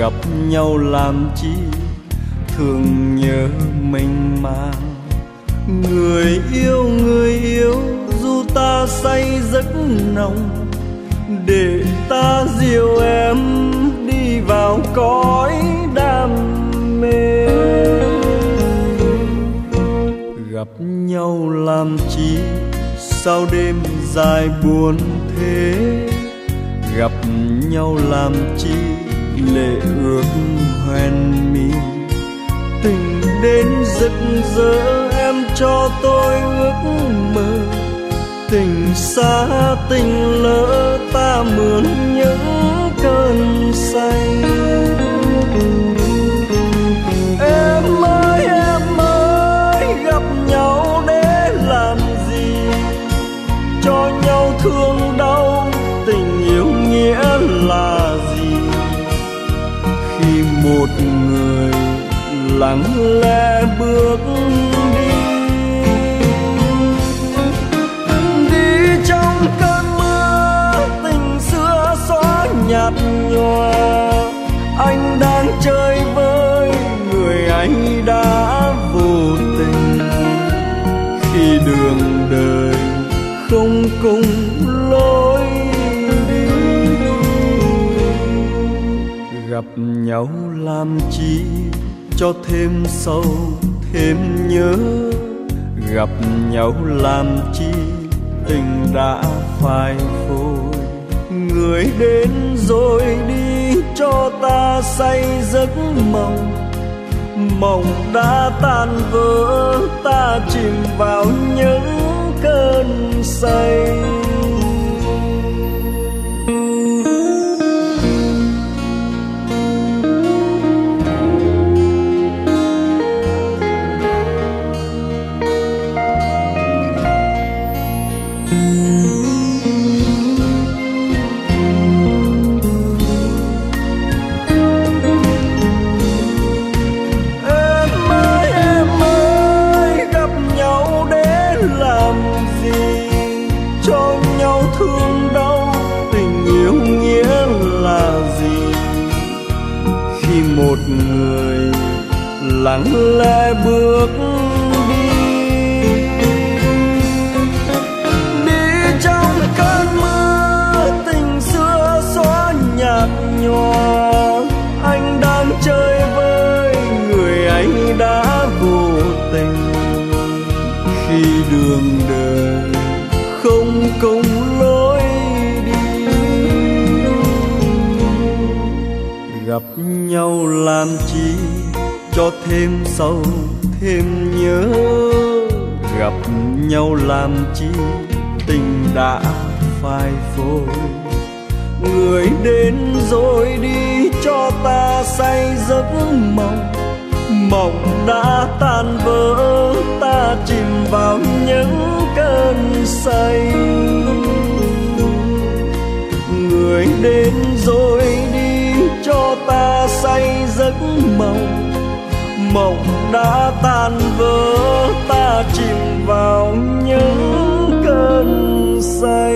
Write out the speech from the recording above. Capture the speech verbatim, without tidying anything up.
gặp nhau làm chi thường nhớ mình mà. Người yêu người yêu dù ta say giấc nồng, để ta dìu em đi vào cõi đam mê. Gặp nhau làm chi sao đêm dài buồn thế, gặp nhau làm chi lệ ước hoen mi. Tình đến rực rỡ em cho tôi ước mơ, tình xa tình lỡ ta mượn những cơn say. Em ơi em ơi gặp nhau để làm gì, cho nhau thương đau tình yêu nghĩa là gì. Khi một người lặng lẽ bước đi, đi trong cơn mưa tình xưa xóa nhạt nhòa. Anh đang chơi với người anh đã vô tình, khi đường đời không cùng lối đi. Gặp nhau làm chi cho thêm sâu thêm nhớ, gặp nhau làm chi tình đã phai phôi. Người đến rồi đi cho ta say giấc mộng, mộng đã tan vỡ ta chìm vào những cơn say. Một người lặng lẽ bước đi, đi trong cơn mưa tình xưa xóa nhạt nhòa. Anh đang chơi với người anh đã vô tình, khi đường đời không cùng lối đi. Gặp nhau làm chi cho thêm sâu thêm nhớ, gặp nhau làm chi tình đã phai phôi. Người đến rồi đi cho ta say giấc mộng, mộng đã tan vỡ ta chìm vào những cơn say. Người đến rồi đi cho ta say giấc mộng, mộng đã tan vỡ ta chìm vào những cơn say.